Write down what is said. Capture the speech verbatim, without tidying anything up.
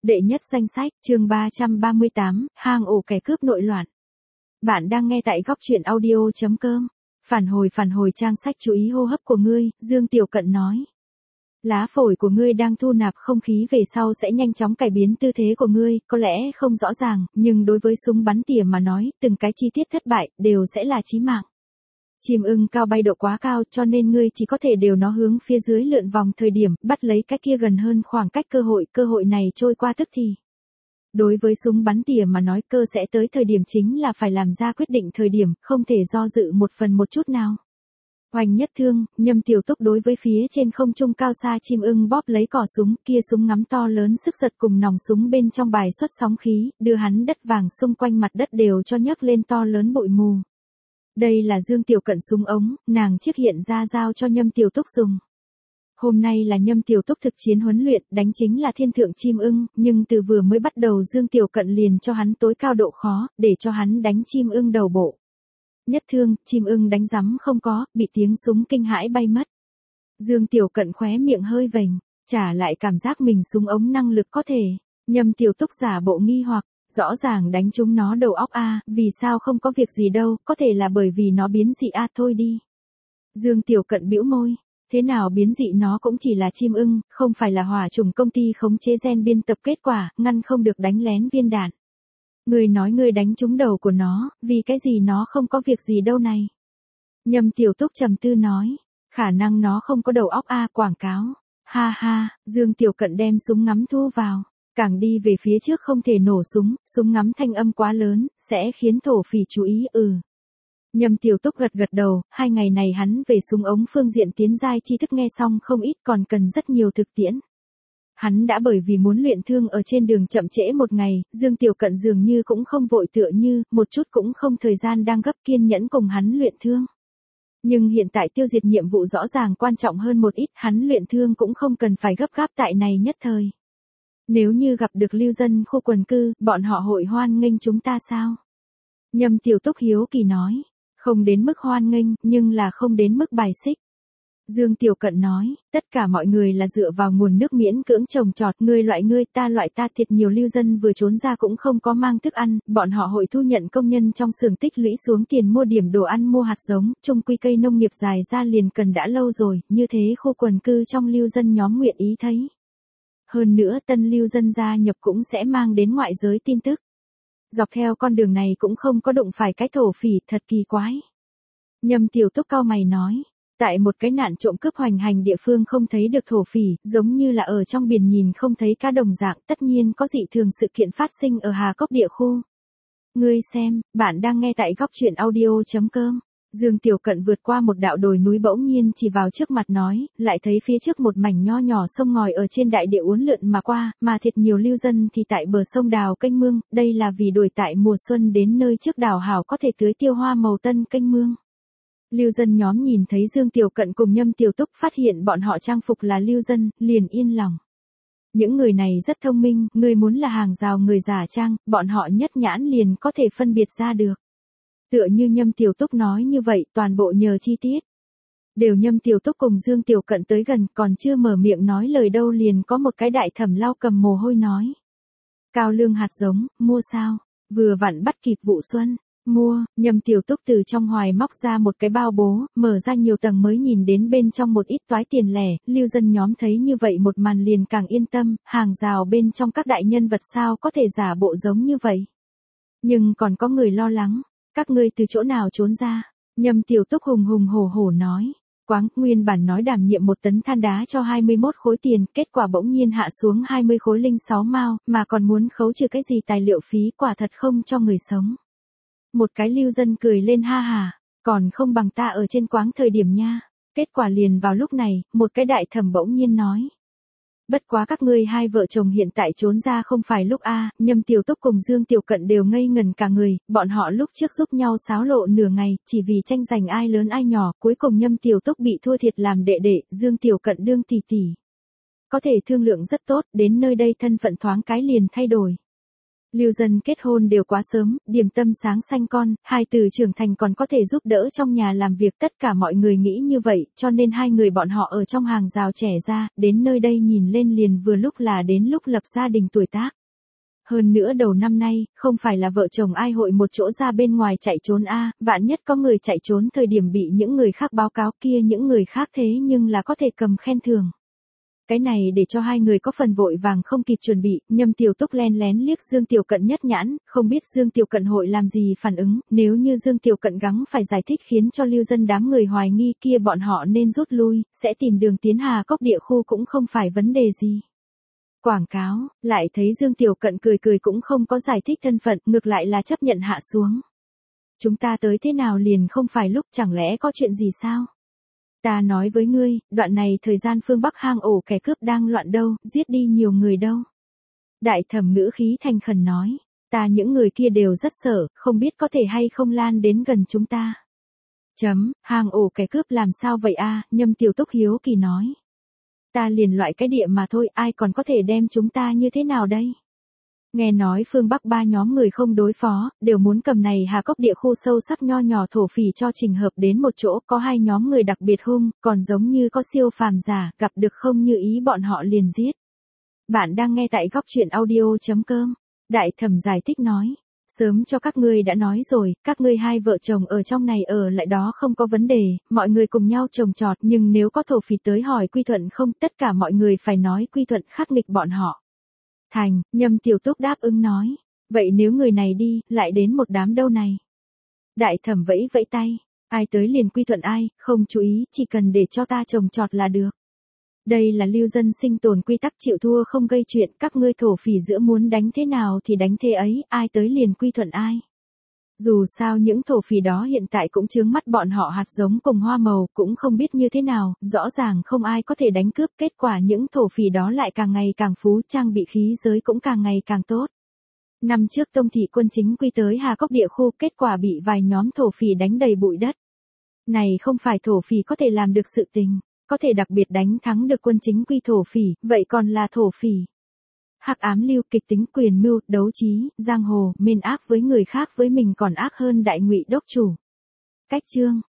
Đệ nhất danh sách, chương ba trăm ba mươi tám, hang ổ kẻ cướp nội loạn. Bạn đang nghe tại góc truyện audio chấm com. Phản hồi phản hồi trang sách chú ý hô hấp của ngươi, Dương Tiểu Cận nói. Lá phổi của ngươi đang thu nạp không khí về sau sẽ nhanh chóng cải biến tư thế của ngươi, có lẽ không rõ ràng, nhưng đối với súng bắn tỉa mà nói, từng cái chi tiết thất bại, đều sẽ là chí mạng. Chim ưng cao bay độ quá cao cho nên ngươi chỉ có thể điều nó hướng phía dưới lượn vòng thời điểm, bắt lấy cái kia gần hơn khoảng cách cơ hội, cơ hội này trôi qua tức thì. Đối với súng bắn tỉa mà nói cơ sẽ tới thời điểm chính là phải làm ra quyết định thời điểm, không thể do dự một phần một chút nào. Hoành nhất thương, Nhâm Tiểu Túc đối với phía trên không trung cao xa chim ưng bóp lấy cò súng, kia súng ngắm to lớn sức giật cùng nòng súng bên trong bài xuất sóng khí, đưa hắn đất vàng xung quanh mặt đất đều cho nhấc lên to lớn bụi mù. Đây là Dương Tiểu Cận súng ống, nàng chiếc hiện ra giao cho Nhâm Tiểu Túc dùng. Hôm nay là Nhâm Tiểu Túc thực chiến huấn luyện, đánh chính là thiên thượng chim ưng, nhưng từ vừa mới bắt đầu Dương Tiểu Cận liền cho hắn tối cao độ khó, để cho hắn đánh chim ưng đầu bộ. Nhất thương, chim ưng đánh rắm không có, bị tiếng súng kinh hãi bay mất. Dương Tiểu Cận khóe miệng hơi vểnh, trả lại cảm giác mình súng ống năng lực có thể. Nhâm Tiểu Túc giả bộ nghi hoặc, rõ ràng đánh chúng nó đầu óc a, vì sao không có việc gì đâu, có thể là bởi vì nó biến dị a thôi đi. Dương Tiểu Cận bĩu môi, thế nào biến dị nó cũng chỉ là chim ưng, không phải là hỏa trùng công ty khống chế gen biên tập kết quả, ngăn không được đánh lén viên đạn. Người nói người đánh trúng đầu của nó, vì cái gì nó không có việc gì đâu này. Nhâm Tiểu Túc trầm tư nói, khả năng nó không có đầu óc a, quảng cáo. Ha ha, Dương Tiểu Cận đem súng ngắm thu vào. Càng đi về phía trước không thể nổ súng, súng ngắm thanh âm quá lớn, sẽ khiến thổ phỉ chú ý ừ. Nhâm Tiểu Túc gật gật đầu, hai ngày này hắn về súng ống phương diện tiến giai tri thức nghe xong không ít còn cần rất nhiều thực tiễn. Hắn đã bởi vì muốn luyện thương ở trên đường chậm trễ một ngày, Dương Tiểu Cận dường như cũng không vội tựa như, một chút cũng không thời gian đang gấp kiên nhẫn cùng hắn luyện thương. Nhưng hiện tại tiêu diệt nhiệm vụ rõ ràng quan trọng hơn một ít, hắn luyện thương cũng không cần phải gấp gáp tại này nhất thời. Nếu như gặp được lưu dân khu quần cư, bọn họ hội hoan nghênh chúng ta sao? Nhâm Tiểu Túc hiếu kỳ nói, không đến mức hoan nghênh, nhưng là không đến mức bài xích. Dương Tiểu Cận nói, tất cả mọi người là dựa vào nguồn nước miễn cưỡng trồng trọt, ngươi loại ngươi ta loại ta, thiệt nhiều lưu dân vừa trốn ra cũng không có mang thức ăn, bọn họ hội thu nhận công nhân trong xưởng tích lũy xuống tiền mua điểm đồ ăn mua hạt giống, chung quy cây nông nghiệp dài ra liền cần đã lâu rồi, như thế khu quần cư trong lưu dân nhóm nguyện ý thấy. Hơn nữa tân lưu dân gia nhập cũng sẽ mang đến ngoại giới tin tức. Dọc theo con đường này cũng không có đụng phải cái thổ phỉ, thật kỳ quái. Nhâm Tiểu Túc cau mày nói, tại một cái nạn trộm cướp hoành hành địa phương không thấy được thổ phỉ, giống như là ở trong biển nhìn không thấy cá đồng dạng, tất nhiên có dị thường sự kiện phát sinh ở Hà Cốc địa khu. Ngươi xem, bạn đang nghe tại góc truyện audio chấm com. Dương Tiểu Cận vượt qua một đạo đồi núi bỗng nhiên chỉ vào trước mặt nói, lại thấy phía trước một mảnh nho nhỏ sông ngòi ở trên đại địa uốn lượn mà qua, mà thiệt nhiều lưu dân thì tại bờ sông đào kênh mương, đây là vì đuổi tại mùa xuân đến nơi trước đào hảo có thể tưới tiêu hoa màu tân kênh mương. Lưu dân nhóm nhìn thấy Dương Tiểu Cận cùng Nhâm Tiểu Túc phát hiện bọn họ trang phục là lưu dân, liền yên lòng. Những người này rất thông minh, người muốn là hàng rào người giả trang, bọn họ nhất nhãn liền có thể phân biệt ra được. Tựa như Nhâm Tiểu Túc nói như vậy, toàn bộ nhờ chi tiết. Đều Nhâm Tiểu Túc cùng Dương Tiểu Cận tới gần, còn chưa mở miệng nói lời đâu liền có một cái đại thẩm lau cầm mồ hôi nói. Cao lương hạt giống, mua sao? Vừa vặn bắt kịp vụ xuân. Mua, Nhâm Tiểu Túc từ trong hoài móc ra một cái bao bố, mở ra nhiều tầng mới nhìn đến bên trong một ít toái tiền lẻ, lưu dân nhóm thấy như vậy một màn liền càng yên tâm, hàng rào bên trong các đại nhân vật sao có thể giả bộ giống như vậy. Nhưng còn có người lo lắng. Các ngươi từ chỗ nào trốn ra? Nhâm Tiểu Túc hùng hùng hổ hổ nói. Quáng, nguyên bản nói đảm nhiệm một tấn than đá cho hai mươi mốt khối tiền, kết quả bỗng nhiên hạ xuống hai mươi khối linh sáu mao, mà còn muốn khấu trừ cái gì tài liệu phí, quả thật không cho người sống. Một cái lưu dân cười lên ha hà, còn không bằng ta ở trên Quáng thời điểm nha. Kết quả liền vào lúc này, một cái đại thẩm bỗng nhiên nói. Bất quá các ngươi hai vợ chồng hiện tại trốn ra không phải lúc a. Nhâm Tiểu Túc cùng Dương Tiểu Cận đều ngây ngần cả người, bọn họ lúc trước giúp nhau xáo lộ nửa ngày, chỉ vì tranh giành ai lớn ai nhỏ, cuối cùng Nhâm Tiểu Túc bị thua thiệt làm đệ đệ, Dương Tiểu Cận đương tỷ tỷ. Có thể thương lượng rất tốt, đến nơi đây thân phận thoáng cái liền thay đổi. Lưu dân kết hôn đều quá sớm, điểm tâm sáng sanh con, hai từ trưởng thành còn có thể giúp đỡ trong nhà làm việc, tất cả mọi người nghĩ như vậy, cho nên hai người bọn họ ở trong hàng rào trẻ ra, đến nơi đây nhìn lên liền vừa lúc là đến lúc lập gia đình tuổi tác. Hơn nữa đầu năm nay, không phải là vợ chồng ai hội một chỗ ra bên ngoài chạy trốn a, vạn nhất có người chạy trốn thời điểm bị những người khác báo cáo kia, những người khác thế nhưng là có thể cầm khen thưởng. Cái này để cho hai người có phần vội vàng không kịp chuẩn bị, Nhâm Tiểu Túc len lén liếc Dương Tiểu Cận nhất nhãn, không biết Dương Tiểu Cận hội làm gì phản ứng, nếu như Dương Tiểu Cận gắng phải giải thích khiến cho Lưu dân đám người hoài nghi kia bọn họ nên rút lui, sẽ tìm đường tiến Hà Cốc địa khu cũng không phải vấn đề gì. Quảng cáo, lại thấy Dương Tiểu Cận cười cười cũng không có giải thích thân phận, ngược lại là chấp nhận hạ xuống. Chúng ta tới thế nào liền không phải lúc, chẳng lẽ có chuyện gì sao? Ta nói với ngươi, đoạn này thời gian phương Bắc hang ổ kẻ cướp đang loạn đâu, giết đi nhiều người đâu. Đại thẩm ngữ khí thành khẩn nói, ta những người kia đều rất sợ, không biết có thể hay không lan đến gần chúng ta. Chấm, hang ổ kẻ cướp làm sao vậy a? Nhâm Tiểu Túc hiếu kỳ nói. Ta liền loại cái địa mà thôi, ai còn có thể đem chúng ta như thế nào đây? Nghe nói phương Bắc ba nhóm người không đối phó, đều muốn cầm này Hà Cốc địa khu sâu sắc nho nhỏ thổ phỉ cho trình hợp đến một chỗ, có hai nhóm người đặc biệt hung, còn giống như có siêu phàm giả, gặp được không như ý bọn họ liền giết. Bạn đang nghe tại góc truyện audio.com. Đại thẩm giải thích nói, sớm cho các ngươi đã nói rồi, các ngươi hai vợ chồng ở trong này ở lại đó không có vấn đề, mọi người cùng nhau trồng trọt, nhưng nếu có thổ phỉ tới hỏi quy thuận không, tất cả mọi người phải nói quy thuận khắc nghịch bọn họ. Thành, Nhâm Tiểu Túc đáp ứng nói, vậy nếu người này đi, lại đến một đám đâu này. Đại thẩm vẫy vẫy tay, ai tới liền quy thuận ai, không chú ý, chỉ cần để cho ta trồng trọt là được. Đây là lưu dân sinh tồn quy tắc, chịu thua không gây chuyện, các ngươi thổ phỉ giữa muốn đánh thế nào thì đánh thế ấy, ai tới liền quy thuận ai. Dù sao những thổ phỉ đó hiện tại cũng chướng mắt bọn họ hạt giống cùng hoa màu, cũng không biết như thế nào, rõ ràng không ai có thể đánh cướp, kết quả những thổ phỉ đó lại càng ngày càng phú, trang bị khí giới cũng càng ngày càng tốt. Năm trước Tông thị quân chính quy tới Hà Cốc địa khu, kết quả bị vài nhóm thổ phỉ đánh đầy bụi đất. Này không phải thổ phỉ có thể làm được sự tình, có thể đặc biệt đánh thắng được quân chính quy thổ phỉ, vậy còn là thổ phỉ. Hắc ám lưu, kịch tính, quyền mưu, đấu trí, giang hồ, mên ác với người khác với mình còn ác hơn đại ngụy đốc chủ. Cách chương